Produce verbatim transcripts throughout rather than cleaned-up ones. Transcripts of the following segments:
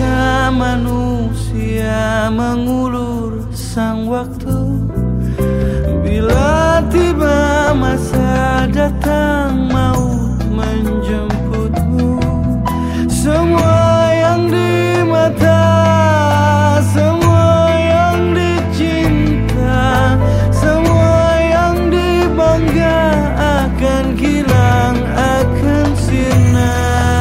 bisa manusia mengulur sang waktu. Bila tiba masa datang maut menjemputmu, semua yang di mata, semua yang dicinta, semua yang dibangga akan hilang, akan sirna.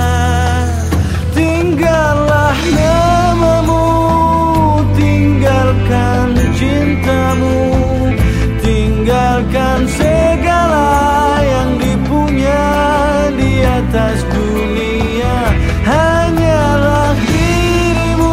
Tinggallah namamu, tinggalkan cintamu, tinggalkan segala yang dipunya di atas dunia. Hanyalah dirimu,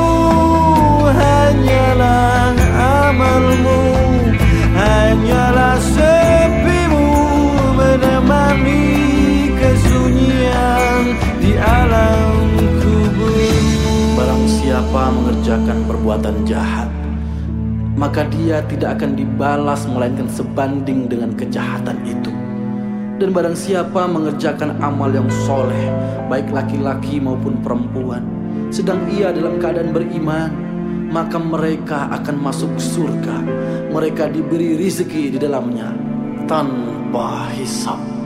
hanyalah amalmu, hanyalah sepimu menemani kesunyian di alam kuburmu. Barang siapa mengerjakan perbuatan jahat, maka dia tidak akan dibalas melainkan sebanding dengan kejahatan itu. Dan barang siapa mengerjakan amal yang soleh, baik laki-laki maupun perempuan, sedang ia dalam keadaan beriman, maka mereka akan masuk surga. Mereka diberi rizki di dalamnya tanpa hisab.